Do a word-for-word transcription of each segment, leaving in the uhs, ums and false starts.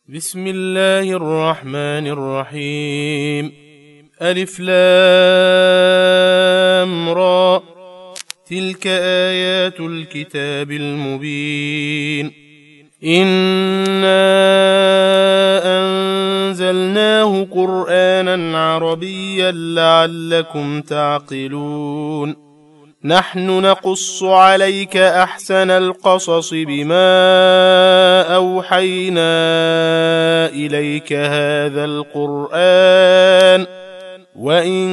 بسم الله الرحمن الرحيم. ألف لام را، تلك آيات الكتاب المبين. إنا أنزلناه قرآنا عربيا لعلكم تعقلون. نحن نقص عليك أحسن القصص بما أوحينا إليك هذا القرآن وإن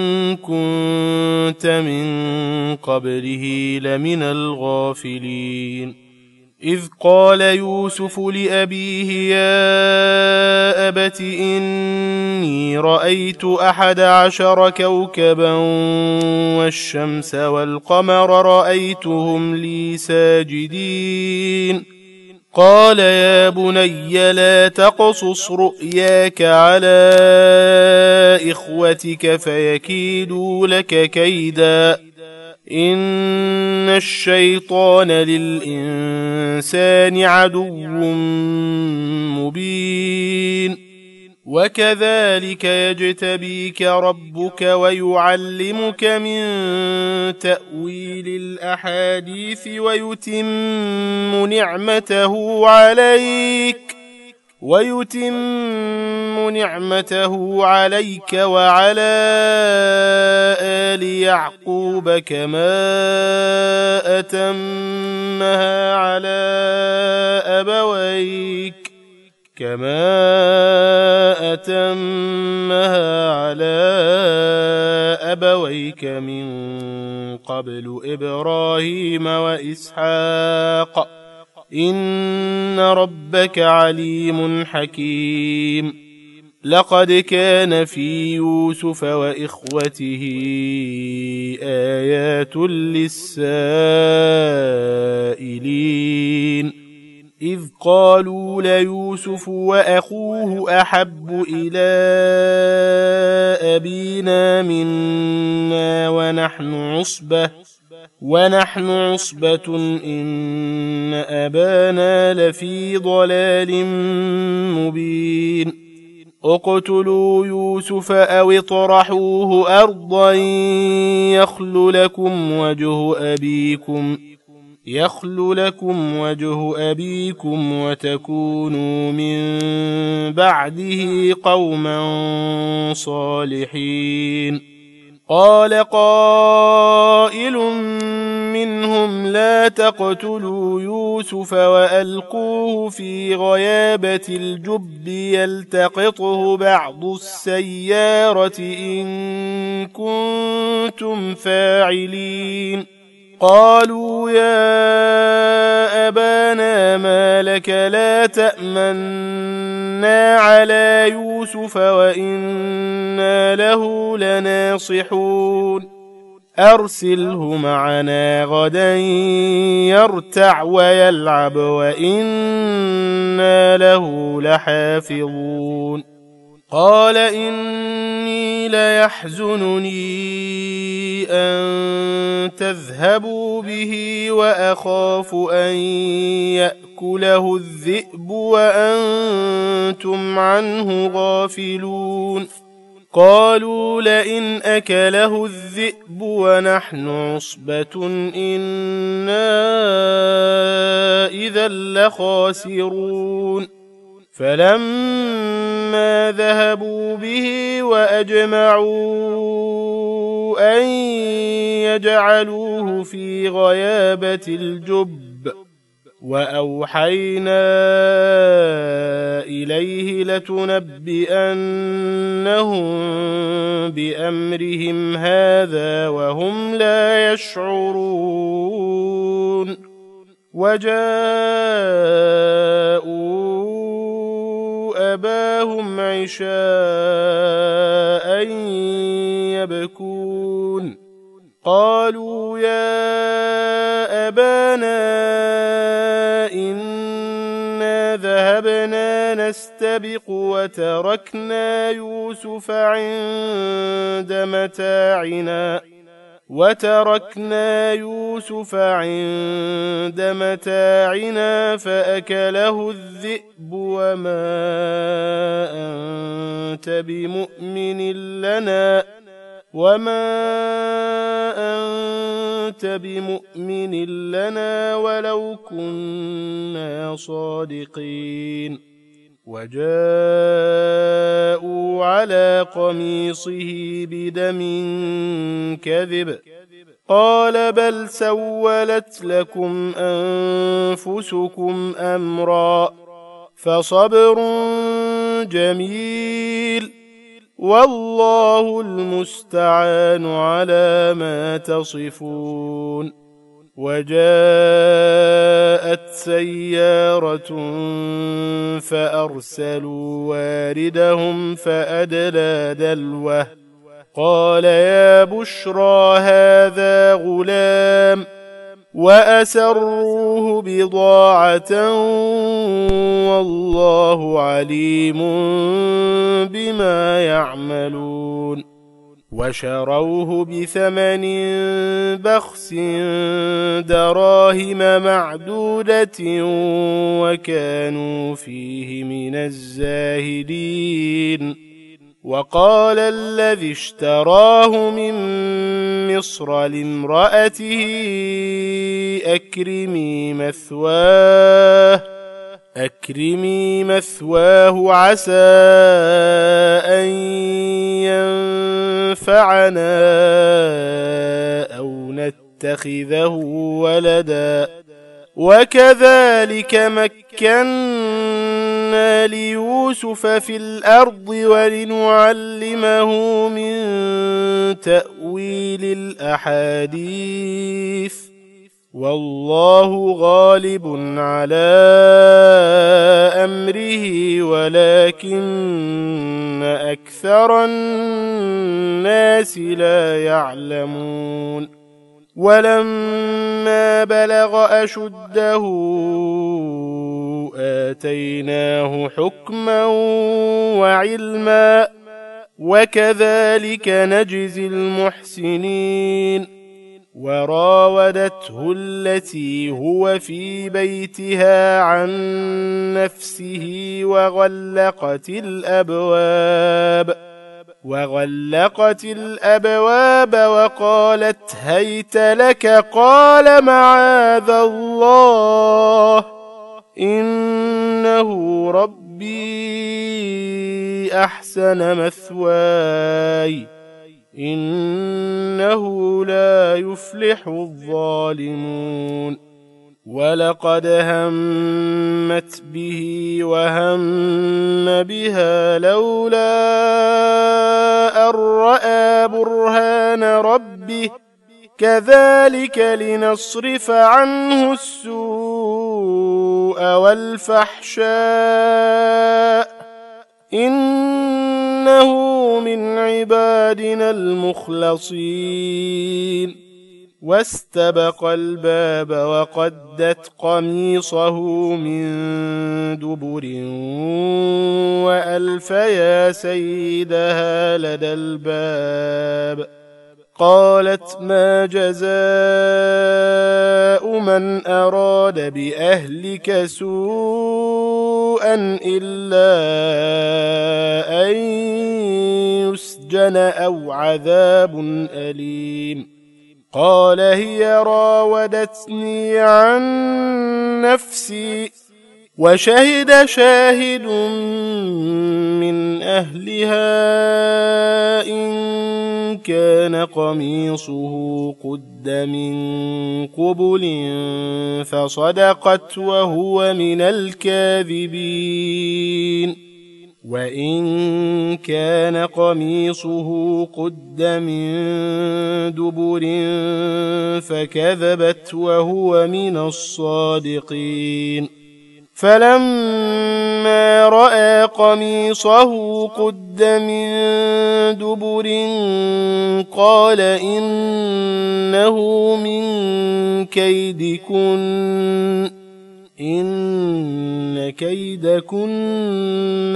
كنت من قبله لمن الغافلين. إذ قال يوسف لأبيه يا أبت إني رأيت أحد عشر كوكبا والشمس والقمر رأيتهم لي ساجدين. قال يا بني لا تقصص رؤياك على إخوتك فيكيدوا لك كيدا إن الشيطان للإنسان عدو مبين. وكذلك يجتبيك ربك ويعلمك من تأويل الأحاديث ويتم نعمته عليك ويتم نعمته عليك وعلى آل يعقوب كما أتمها على أبويك كما أتمها على أبويك من قبل إبراهيم وإسحاق إن ربك عليم حكيم. لقد كان في يوسف وإخوته آيات للسائلين إذ قالوا ليوسف وأخوه أحب إلى أبينا منا ونحن عصبة ونحن عصبة إن أبانا لفي ضلال مبين. اقتلوا يوسف أو اطرحوه أرضا يخل لكم وجه أبيكم يخل لكم وجه أبيكم وتكونوا من بعده قوما صالحين. قال قائل منهم لا تقتلوا يوسف وألقوه في غيابة الجب يلتقطه بعض السيارة إن كنتم فاعلين. قالوا يا أبانا ما لك لا تأمنا على يوسف وإنا له لناصحون. أرسله معنا غدا يرتع ويلعب وإنا له لحافظون. قال إني ليحزنني أن تذهبوا به وأخاف أن يأكله الذئب وأنتم عنه غافلون. قالوا لئن أكله الذئب ونحن عصبة إنا إذا لخاسرون. فلما ذهبوا به وأجمعوا أن يجعلوه في غيابة الجب وأوحينا إليه لتنبئنهم بأمرهم هذا وهم لا يشعرون. وجاءوا أباهم عشاء يبكون. قالوا يا أبانا إنا ذهبنا نستبق وتركنا يوسف عند متاعنا وتركنا يوسف عند متاعنا فأكله الذئب وما أنت بمؤمن لنا وما أنت بمؤمن لنا ولو كنا صادقين. وجاءوا على قميصه بدم كذب قال بل سولت لكم أنفسكم أمرا فصبر جميل والله المستعان على ما تصفون. وجاءت سيارة فأرسلوا واردهم فأدلى دلوه قال يا بشرى هذا غلام وأسروه بضاعة والله عليم بما يعملون. وشروه بثمن بخس دراهم معدودة وكانوا فيه من الزاهدين. وقال الذي اشتراه من مصر لامرأته أكرمي مثواه أكرمي مثواه عسى أن ينفعنا أو نتخذه ولدا وكذلك مكنا ليوسف في الأرض ولنعلمه من تأويل الأحاديث والله غالب على أمره ولكن أكثر الناس لا يعلمون. ولما بلغ أشده آتيناه حكما وعلما وكذلك نجزي المحسنين. وراودته التي هو في بيتها عن نفسه وغلقت الأبواب وغلقت الأبواب وقالت هيت لك قال معاذ الله إنه ربي أحسن مثواي إنه لا يفلح الظالمون. ولقد همت به وهم بها لولا أن رأى برهان ربه كذلك لنصرف عنه السوء والفحشاء إنه من عبادنا المخلصين. واستبق الباب وقدت قميصه من دبر وألف يا سيدها لدى الباب قالت ما جزاء من أراد بأهلك سوءا إلا أن يسجن أو عذاب أليم. قال هي راودتني عن نفسي وشهد شاهد من أهلها إن كان قميصه قد من قبل فصدقت وهو من الكاذبين وإن كان قميصه قد من دبر فكذبت وهو من الصادقين. فلما رأى قميصه قد من دبر قال إنه من كيدكن إن كيدكن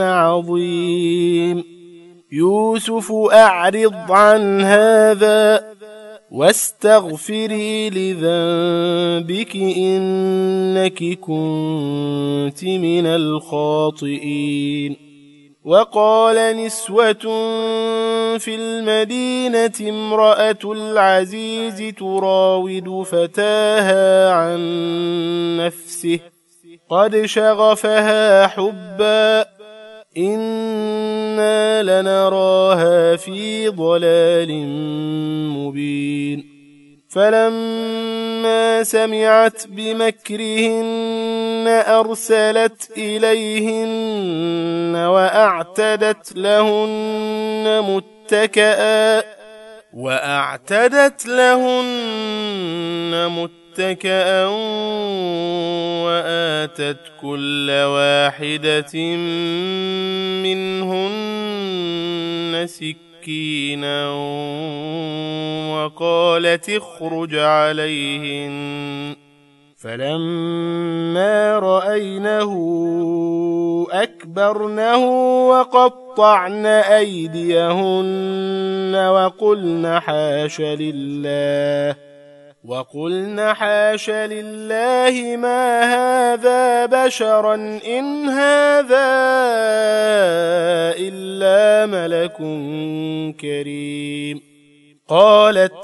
عظيم. يوسف أعرض عن هذا واستغفري لذنبك إنك كنت من الخاطئين. وقال نسوة في المدينة امرأة العزيز تراود فتاها عن نفسه قد شغفها حبا إنا لنراها في ضلال مبين. فلما سمعت بمكرهن أرسلت إليهن وأعتدت لهن متكئا وأعتدت لهن متكئا وآتت كل واحدة منهن سكينا وقالت اخرج عليهن. فلما رأينه أكبرنه وقطعن أيديهن وقلن حاش لله وقلن حاش لله ما هذا بشرا إن هذا إلا ملك كريم. قالت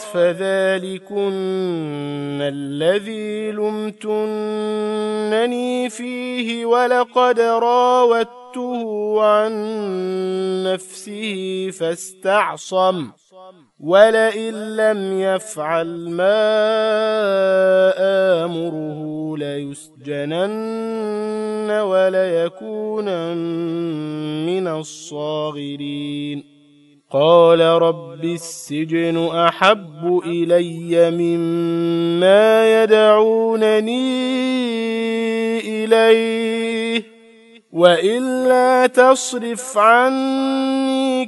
فذلكن الذي لمتنني فيه ولقد راودته عن نفسه فاستعصم ولئن لم يفعل ما آمره ليسجنن وليكونن من الصاغرين. قال رب السجن أحب إلي مما يدعونني إليه وإلا تصرف عني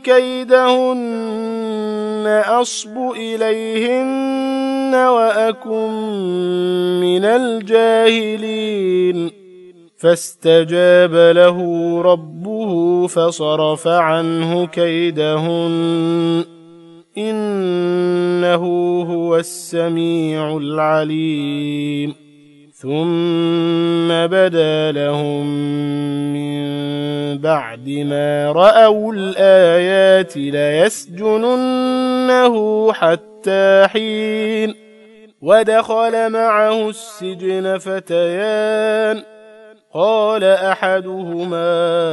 كيدهن أصب إليهن وأكن من الجاهلين. فاستجاب له ربه فصرف عنه كيدهن إنه هو السميع العليم. ثم بدا لهم من بعد ما رأوا الآيات ليسجننه حتى حين. ودخل معه السجن فتيان قال أحدهما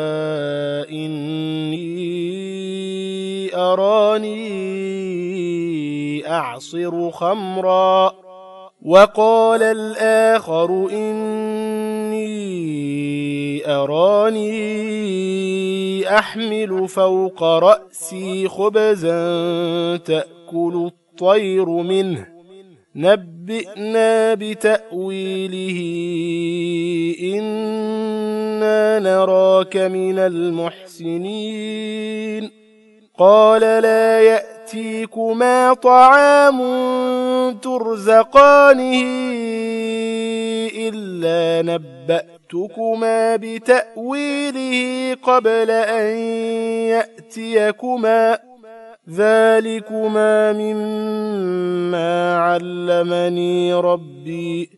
إني أراني أعصر خمرا وقال الآخر إني أراني أحمل فوق رأسي خبزا تأكل الطير منه نبئنا بتأويله إنا نراك من المحسنين. قال لا يأتيكما طعام ترزقانه إلا نبأتكما بتأويله قبل أن يأتيكما ذلكما مما علمني ربي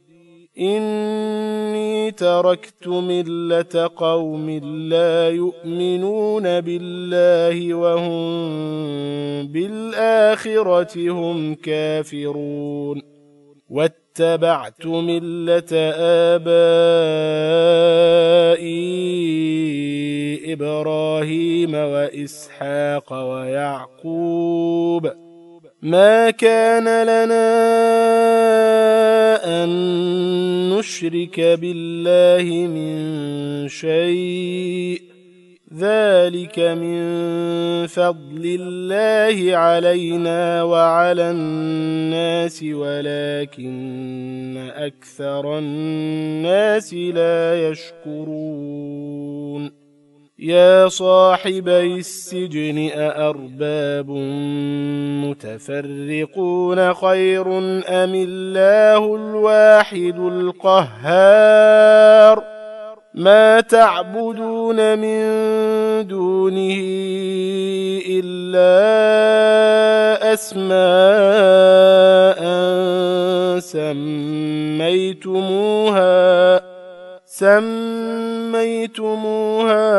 إني تركت ملة قوم لا يؤمنون بالله وهم بالآخرة هم كافرون. واتبعت ملة آبائي إبراهيم وإسحاق ويعقوب ما كان لنا أن نشرك بالله من شيء ذلك من فضل الله علينا وعلى الناس ولكن أكثر الناس لا يشكرون. يا صاحبي السجن أأرباب متفرقون خير أم الله الواحد القهار ما تعبدون من دونه إلا أسماء سميتموها سميتموها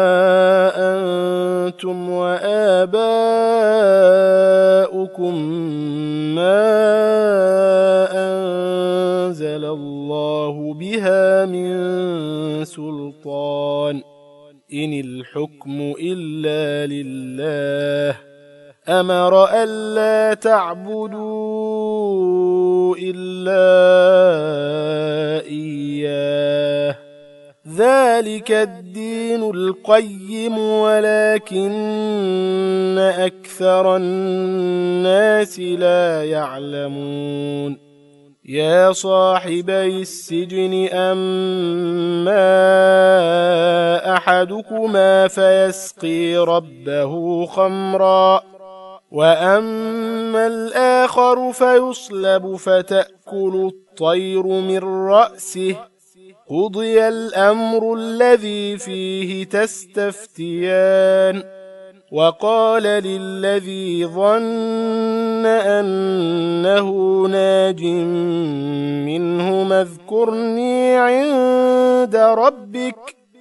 أنتم وآباؤكم ما أنزل الله بها من سلطان إن الحكم إلا لله أمر ألا تعبدوا إلا إياه ذلك الدين القيم ولكن أكثر الناس لا يعلمون يا صاحبي السجن أما أحدكما فيسقي ربه خمرا وأما الآخر فيصلب فتأكل الطير من رأسه قضي الأمر الذي فيه تستفتيان وقال للذي ظن أنه ناج منهما اذكرني عند ربك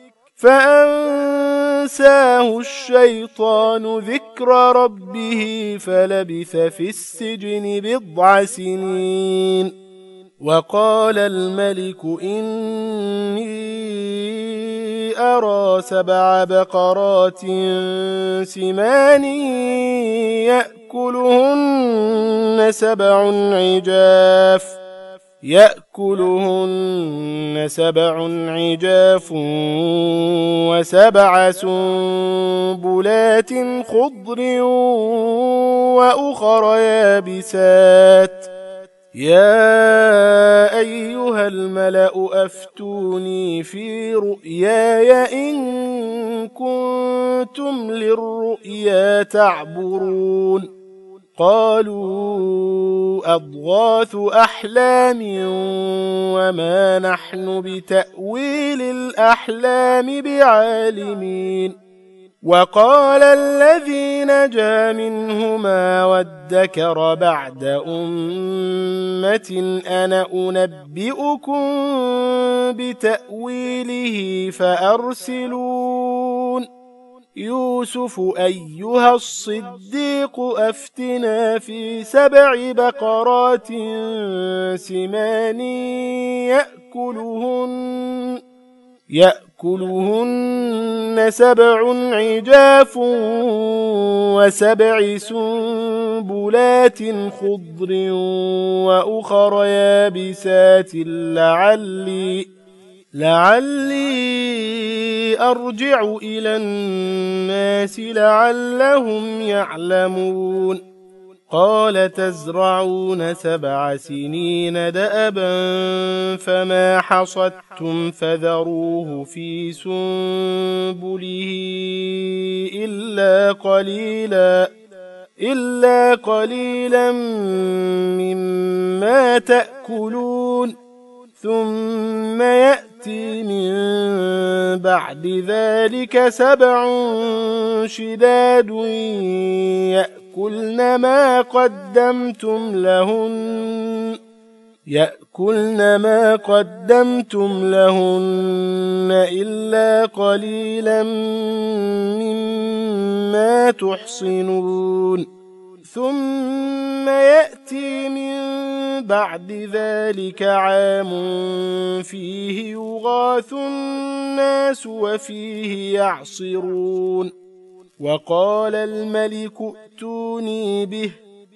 فأنساه الشيطان ذكر ربه فلبث في السجن بضع سنين وقال الملك إني أرى سبع بقرات سمان يأكلهن سبع عجاف يأكلهن سبع عجاف وسبع سنبلات خضر وأخر يابسات يا أيها الملأ أفتوني في رؤياي إن كنتم للرؤيا تعبرون قالوا أضغاث أحلام وما نحن بتأويل الأحلام بعالمين وقال الذي نجا منهما وادكر بعد أمة أنا أنبئكم بتأويله فأرسلون يوسف أيها الصديق أفتنا في سبع بقرات سمان يأكلهن يأكلهن سبع عجاف وسبع سنبلات خضر وأخر يابسات لعلي لعلي أرجع إلى الناس لعلهم يعلمون قال تزرعون سبع سنين دأبا فما حصدتم فذروه في سنبله إلا قليلا إلا قليلا مما تأكلون ثم يأتي من بعد ذلك سبع شداد يأكلن ما قدمتم لهن يأكلن ما قدمتم لهن إلا قليلا مما تحصنون ثم يأتي من بعد ذلك عام فيه يغاث الناس وفيه يعصرون وقال الملك ائتوني به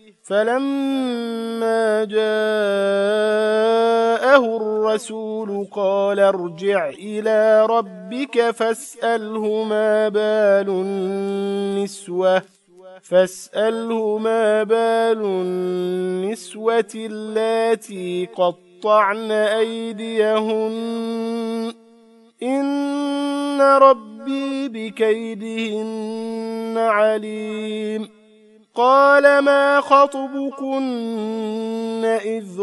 فلما جاءه الرسول قال ارجع إلى ربك فاسأله ما بال النسوة فاسأله ما بال النسوة اللاتي قطعن أيديهن إن ربي بكيدهن عليم قال ما خطبكن إذ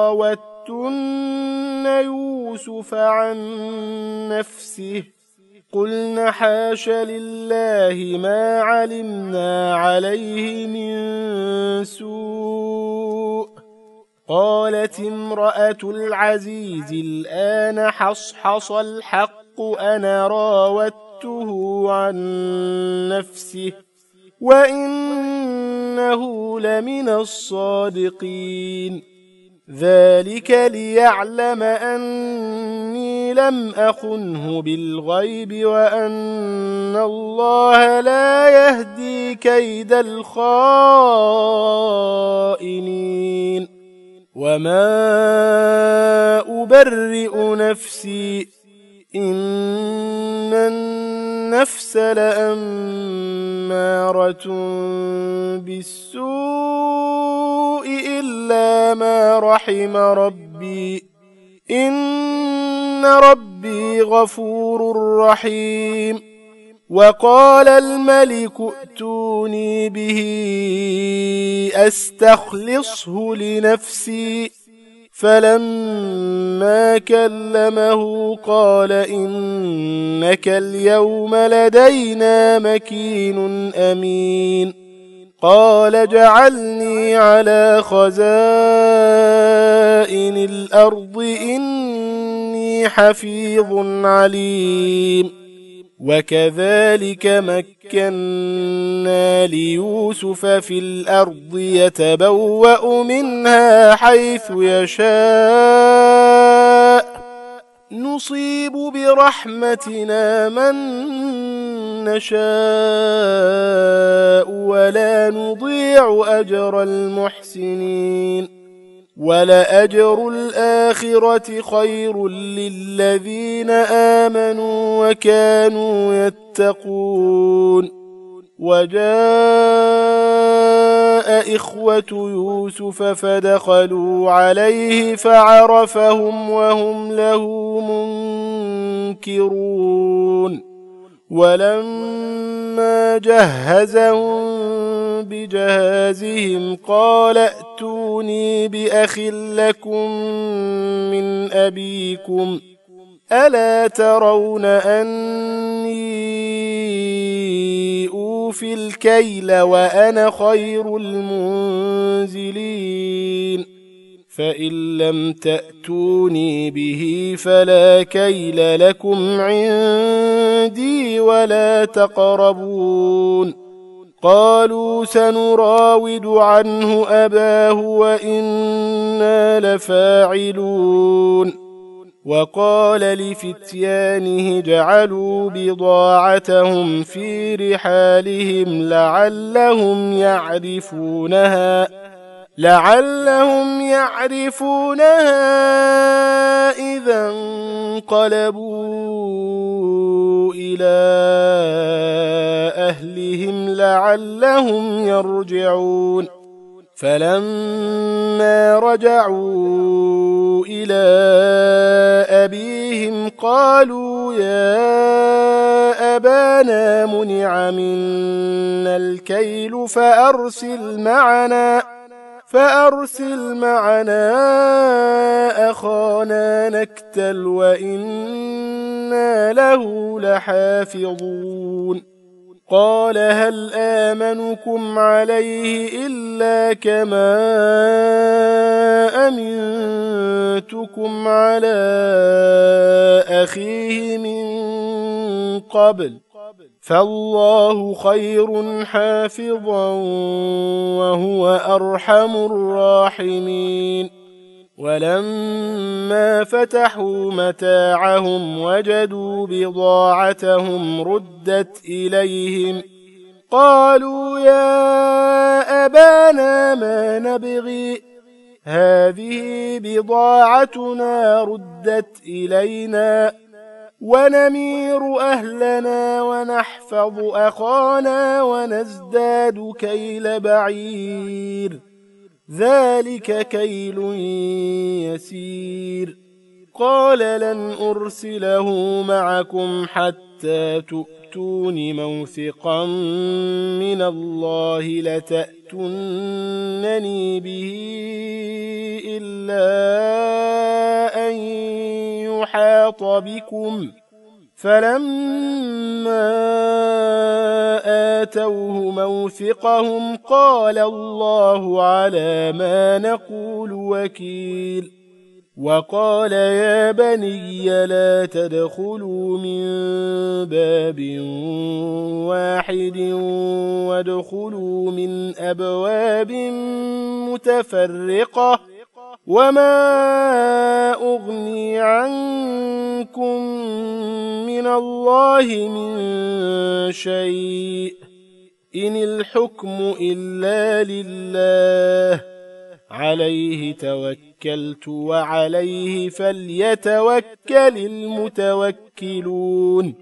راوتن يوسف عن نفسه قلن حاش لله ما علمنا عليه من سوء قالت امرأة العزيز الآن حصحص الحق أنا راودته عن نفسه وإنه لمن الصادقين ذلك ليعلم أني لم أخنه بالغيب وأن الله لا يهدي كيد الخائنين وما أبرئ نفسي إن النفس لأمارة بالسوء إلا ما رحم ربي إن ربي غفور رحيم وقال الملك ائتوني به أستخلصه لنفسي فلما كلمه قال إنك اليوم لدينا مكين أمين قال اجعلني على خزائن الأرض إني حفيظ عليم وكذلك مكنا ليوسف في الأرض يتبوأ منها حيث يشاء نصيب برحمتنا من نشاء ولا نضيع أجر المحسنين ولأجر الآخرة خير للذين آمنوا وكانوا يتقون وجاء إخوة يوسف فدخلوا عليه فعرفهم وهم له منكرون ولما جهزهم بجهازهم قال ائتوني بأخ لكم من أبيكم ألا ترون أني أوفي الكيل وأنا خير المنزلين فإن لم تأتوني به فلا كيل لكم عندي ولا تقربون قالوا سنراود عنه أباه وإنا لفاعلون وقال لفتيانه جعلوا بضاعتهم في رحالهم لعلهم يعرفونها لعلهم يعرفونها إذا انقلبوا إلى أهلهم لعلهم يرجعون فلما رجعوا إلى أبيهم قالوا يا أبانا منع منا الكيل فأرسل معنا فأرسل معنا أخانا نكتل وإنا له لحافظون قال هل آمنكم عليه إلا كما أمنتكم على أخيه من قبل فالله خير حافظا وهو أرحم الراحمين ولما فتحوا متاعهم وجدوا بضاعتهم ردت إليهم قالوا يا أبانا ما نبغي هذه بضاعتنا ردت إلينا ونمير أهلنا ونحفظ أخانا ونزداد كيل بعير ذلك كيل يسير قال لن أرسله معكم حتى تؤتون موثقا من الله لتأتونني به إلا أن يحاط بكم فلما آتوه موثقهم قال الله على ما نقول وكيل وقال يا بني لا تدخلوا من باب واحد وادخلوا من أبواب متفرقة وما أغني عنكم من الله من شيء إن الحكم إلا لله عليه توكلت وعليه فليتوكل المتوكلون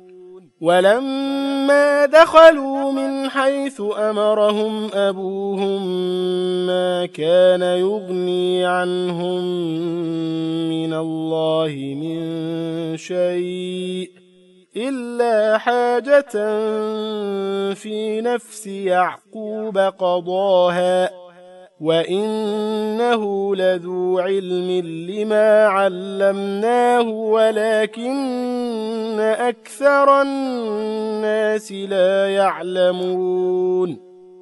ولما دخلوا من حيث أمرهم أبوهم ما كان يغني عنهم من الله من شيء إلا حاجة في نفس يعقوب قضاها وإنه لذو علم لما علمناه ولكن أكثر الناس لا يعلمون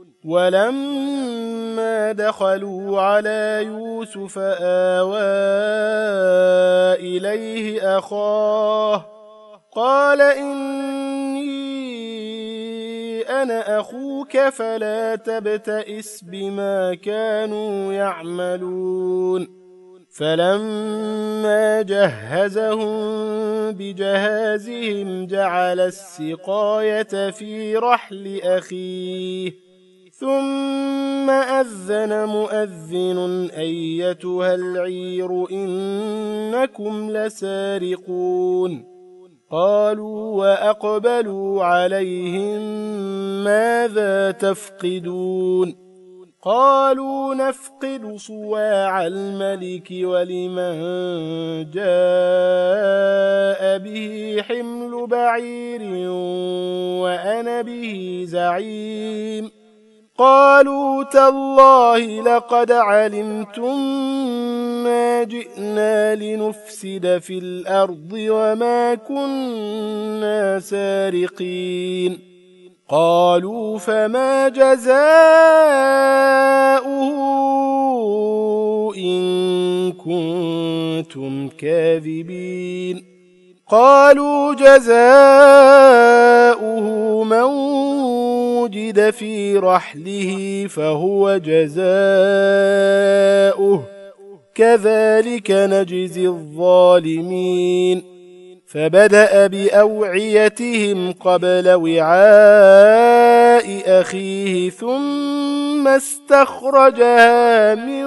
ولما دخلوا على يوسف آوى إليه أخاه قال إني أنا أخوك فلا تبتئس بما كانوا يعملون فلما جهزهم بجهازهم جعل السقاية في رحل أخيه ثم أذن مؤذن أيتها العير إنكم لسارقون قالوا وأقبلوا عليهم ماذا تفقدون قالوا نفقد صواع الملك ولمن جاء به حمل بعير وأنا به زعيم قالوا تالله لقد علمتم ما جئنا لنفسد في الأرض وما كنا سارقين قالوا فما جزاؤه إن كنتم كاذبين قالوا جزاؤه من وجد في رحله فهو جزاؤه كذلك نجزي الظالمين فبدأ بأوعيتهم قبل وعاء أخيه ثم استخرجها من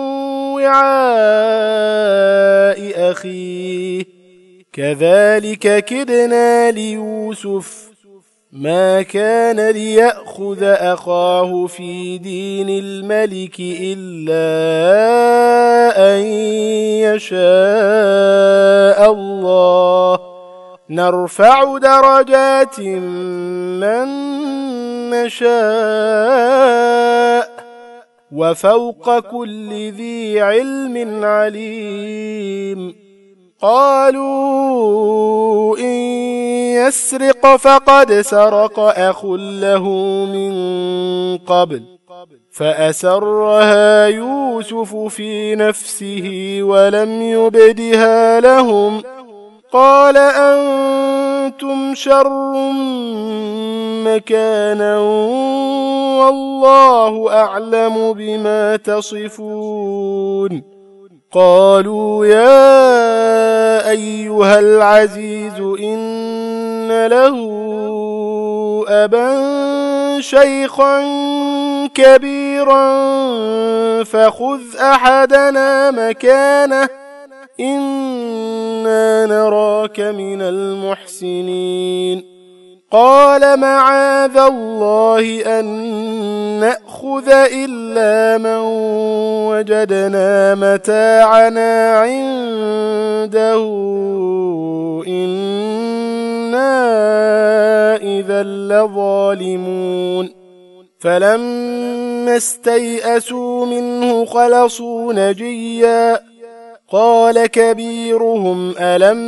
وعاء أخيه كذلك كدنا ليوسف ما كان ليأخذ أخاه في دين الملك إلا أن يشاء الله نرفع درجات من نشاء وفوق كل ذي علم عليم قالوا إن يسرق فقد سرق أخ له من قبل فأسرها يوسف في نفسه ولم يبدها لهم قال أنتم شر مكانا والله أعلم بما تصفون قالوا يا أيها العزيز إن له أبا شيخا كبيرا فخذ أحدنا مكانه إنا نراك من المحسنين قال معاذ الله أن نأخذ إلا من وجدنا متاعنا عنده إنا إذا لظالمون فلما استيئسوا منه خلصوا نجيا قال كبيرهم ألم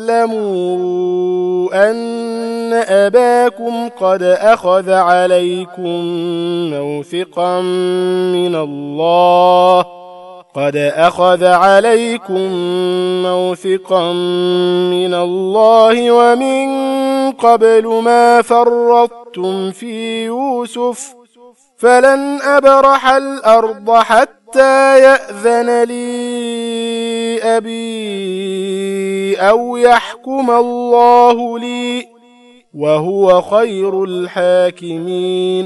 تعلموا أن أباكم قد أخذ عليكم موثقا من الله قد أخذ عليكم موثقا من الله ومن قبل ما فرطتم في يوسف فلن أبرح الأرض حتى يأذن لي أبي أو يحكم الله لي وهو خير الحاكمين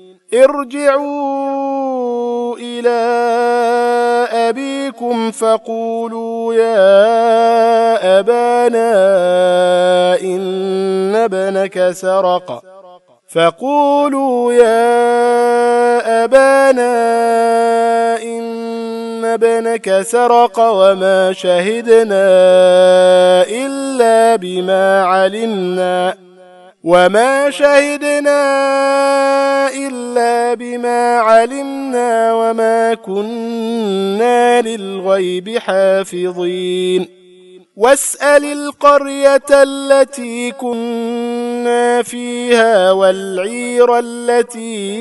ارجعوا إلى أبيكم فقولوا يا أبانا إن ابنك سرق فقولوا يا أبانا إن ابنك سرق وما شهدنا إلا بما علمنا وما شهدنا إلا بما علمنا وما كنا للغيب حافظين واسأل القرية التي كنا فيها والعير التي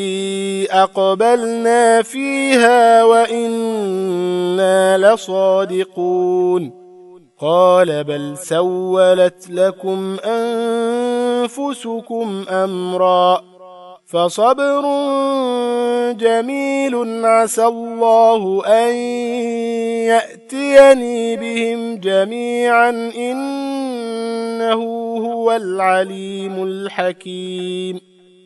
أقبلنا فيها وإنا لصادقون قال بل سولت لكم أنفسكم أمرا فصبر جميل عسى الله أن يأتيني بهم جميعا إنه هو العليم الحكيم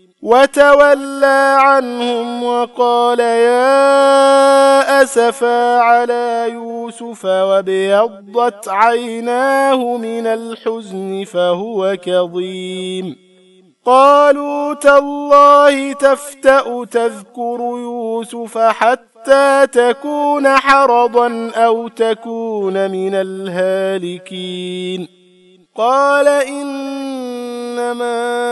وتولى عنهم وقال يا أسفا على يوسف وابيضت عيناه من الحزن فهو كظيم قالوا تالله تفتأ تذكر يوسف حتى تكون حرضا أو تكون من الهالكين قال إنما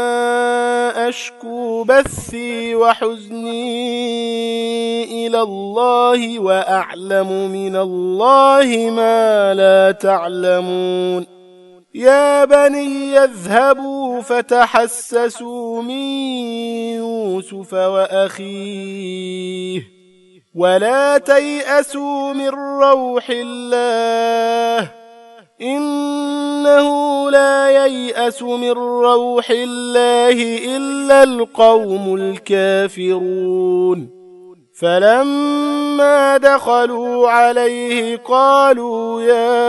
أشكو بثي وحزني إلى الله وأعلم من الله ما لا تعلمون يا بني يذهبوا فتحسسوا من يوسف وأخيه ولا تيأسوا من روح الله إنه لا ييأس من روح الله إلا القوم الكافرون فلما دخلوا عليه قالوا يا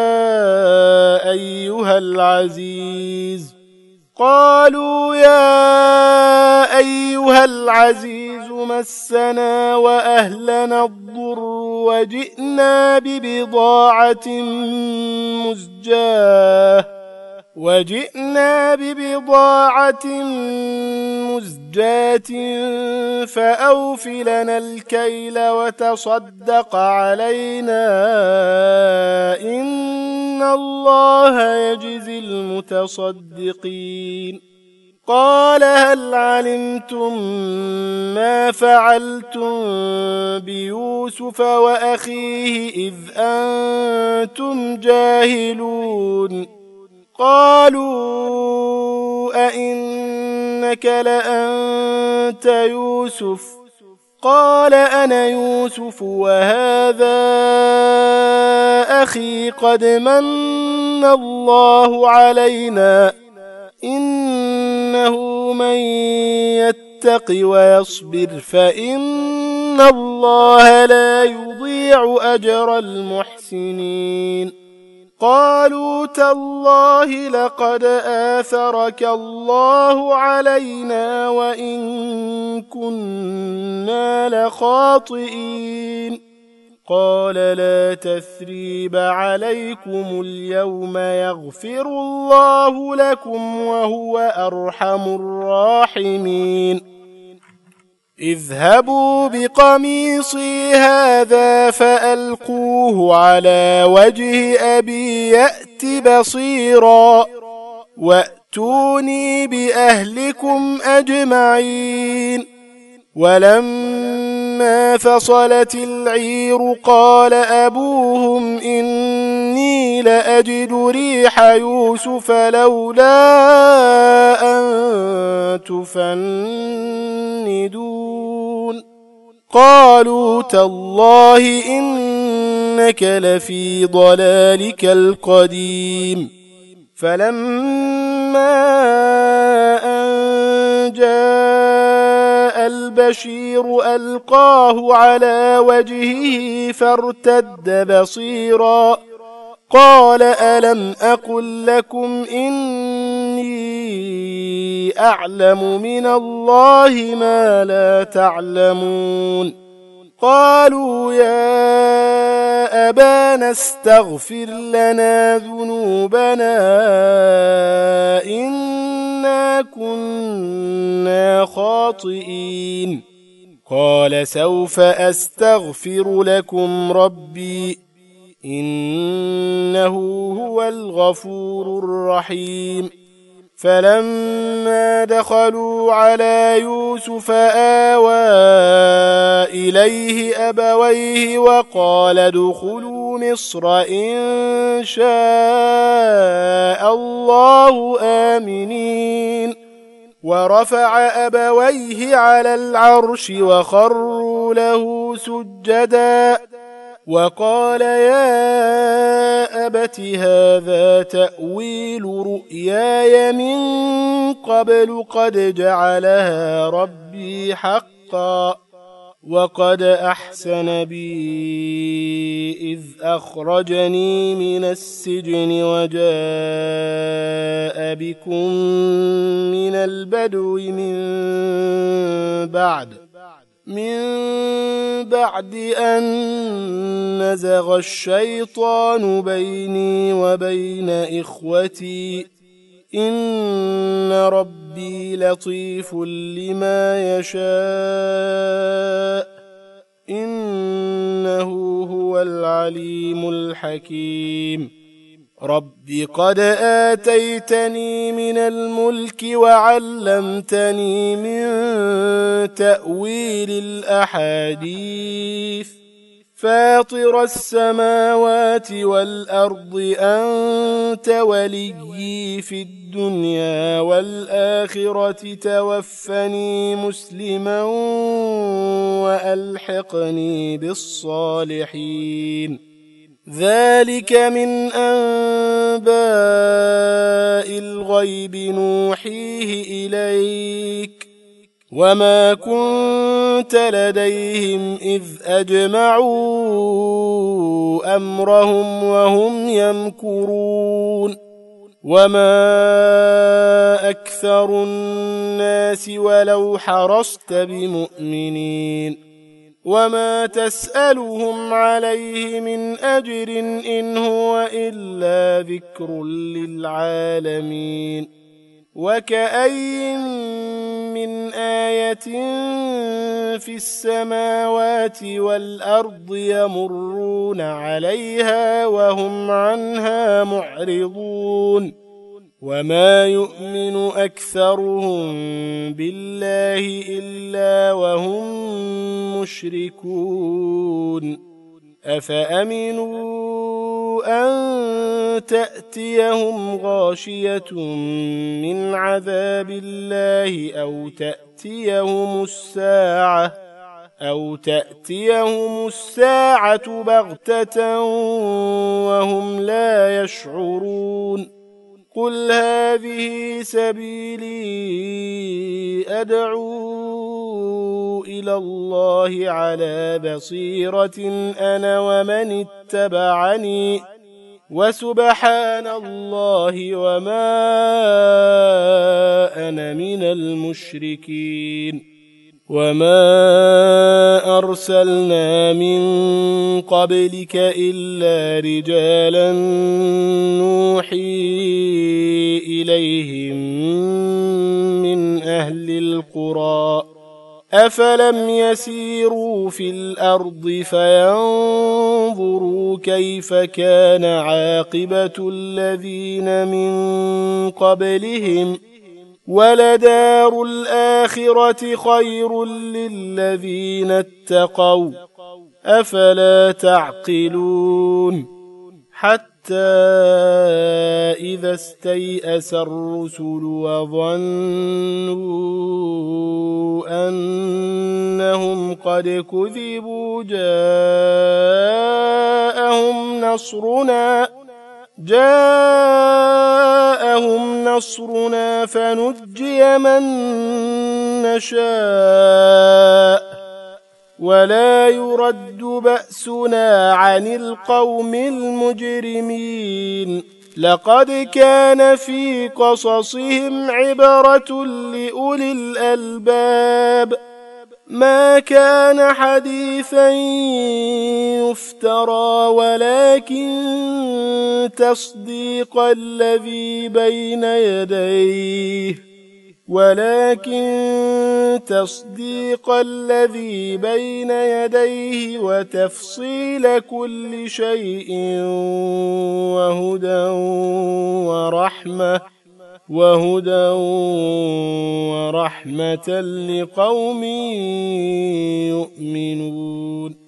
أيها العزيز قالوا يا أيها العزيز مسنا وأهلنا الضر وجئنا ببضاعة مزجاة وجئنا ببضاعة مزجاة فأوف لنا الكيل وتصدق علينا إن الله يجزي المتصدقين قال هل علمتم ما فعلتم بيوسف وأخيه إذ أنتم جاهلون قالوا أئنك لأنت يوسف قال أنا يوسف وهذا أخي قد من الله علينا إنه من يتق ويصبر فإن الله لا يضيع أجر المحسنين قالوا تالله لقد آثرك الله علينا وإن كنا لخاطئين قال لا تثريب عليكم اليوم يغفر الله لكم وهو أرحم الراحمين اذهبوا بقميصي هذا فألقوه على وجه أبي يأت بصيرا وأتوني بأهلكم أجمعين ولما فصلت العير العير قال أبوهم إني لأجد ريح يوسف لولا أن تفندون قالوا تالله إنك لفي ضلالك القديم فلما أن جاء البشير ألقاه على وجهه فارتد بصيرا قال ألم أقل لكم إني أعلم من الله ما لا تعلمون قالوا يا أبانا استغفر لنا ذنوبنا إنا كنا خاطئين قال سوف أستغفر لكم ربي إنه هو الغفور الرحيم فلما دخلوا على يوسف آوى إليه أبويه وقال ادخلوا مصر إن شاء الله آمنين ورفع أبويه على العرش وخروا له سجدا وقال يا أبت هذا تأويل رؤياي من قبل قد جعلها ربي حقا وقد أحسن بي إذ أخرجني من السجن وجاء بكم من البدو من بعد من بعد أن نزغ الشيطان بيني وبين إخوتي إن ربي لطيف لما يشاء إنه هو العليم الحكيم رب قد آتيتني من الملك وعلمتني من تأويل الأحاديث فاطر السماوات والأرض أنت وليي في الدنيا والآخرة توفني مسلما وألحقني بالصالحين ذلك من أنباء الغيب نوحيه إليك وما كنت لديهم إذ أجمعوا أمرهم وهم يمكرون وما أكثر الناس ولو حرصت بمؤمنين وما تسألهم عليه من أجر إن هو إلا ذكر للعالمين وكأي من آية في السماوات والأرض يمرون عليها وهم عنها معرضون وما يؤمن أكثرهم بالله إلا وهم مشركون أفأمنوا أن تأتيهم غاشية من عذاب الله أو تأتيهم الساعة أو تأتيهم الساعة بغتة وهم لا يشعرون قل هذه سبيلي أدعو إلى الله على بصيرة أنا ومن اتبعني وسبحان الله وما أنا من المشركين وما أرسلنا من قبلك إلا رجالا نوحي إليهم من أهل القرى أفلم يسيروا في الأرض فينظروا كيف كان عاقبة الذين من قبلهم ولدار الآخرة خير للذين اتقوا أفلا تعقلون حتى إذا استيأس الرسل وظنوا أنهم قد كذبوا جاءهم نصرنا جاءهم نصرنا فنجي من نشاء ولا يرد بأسنا عن القوم المجرمين لقد كان في قصصهم عبرة لأولي الألباب ما كان حديثا يفترى ولكن تصديق الذي بين يديه ولكن تصديق الذي بين يديه وتفصيل كل شيء وهدى ورحمة وهدى ورحمة لقوم يؤمنون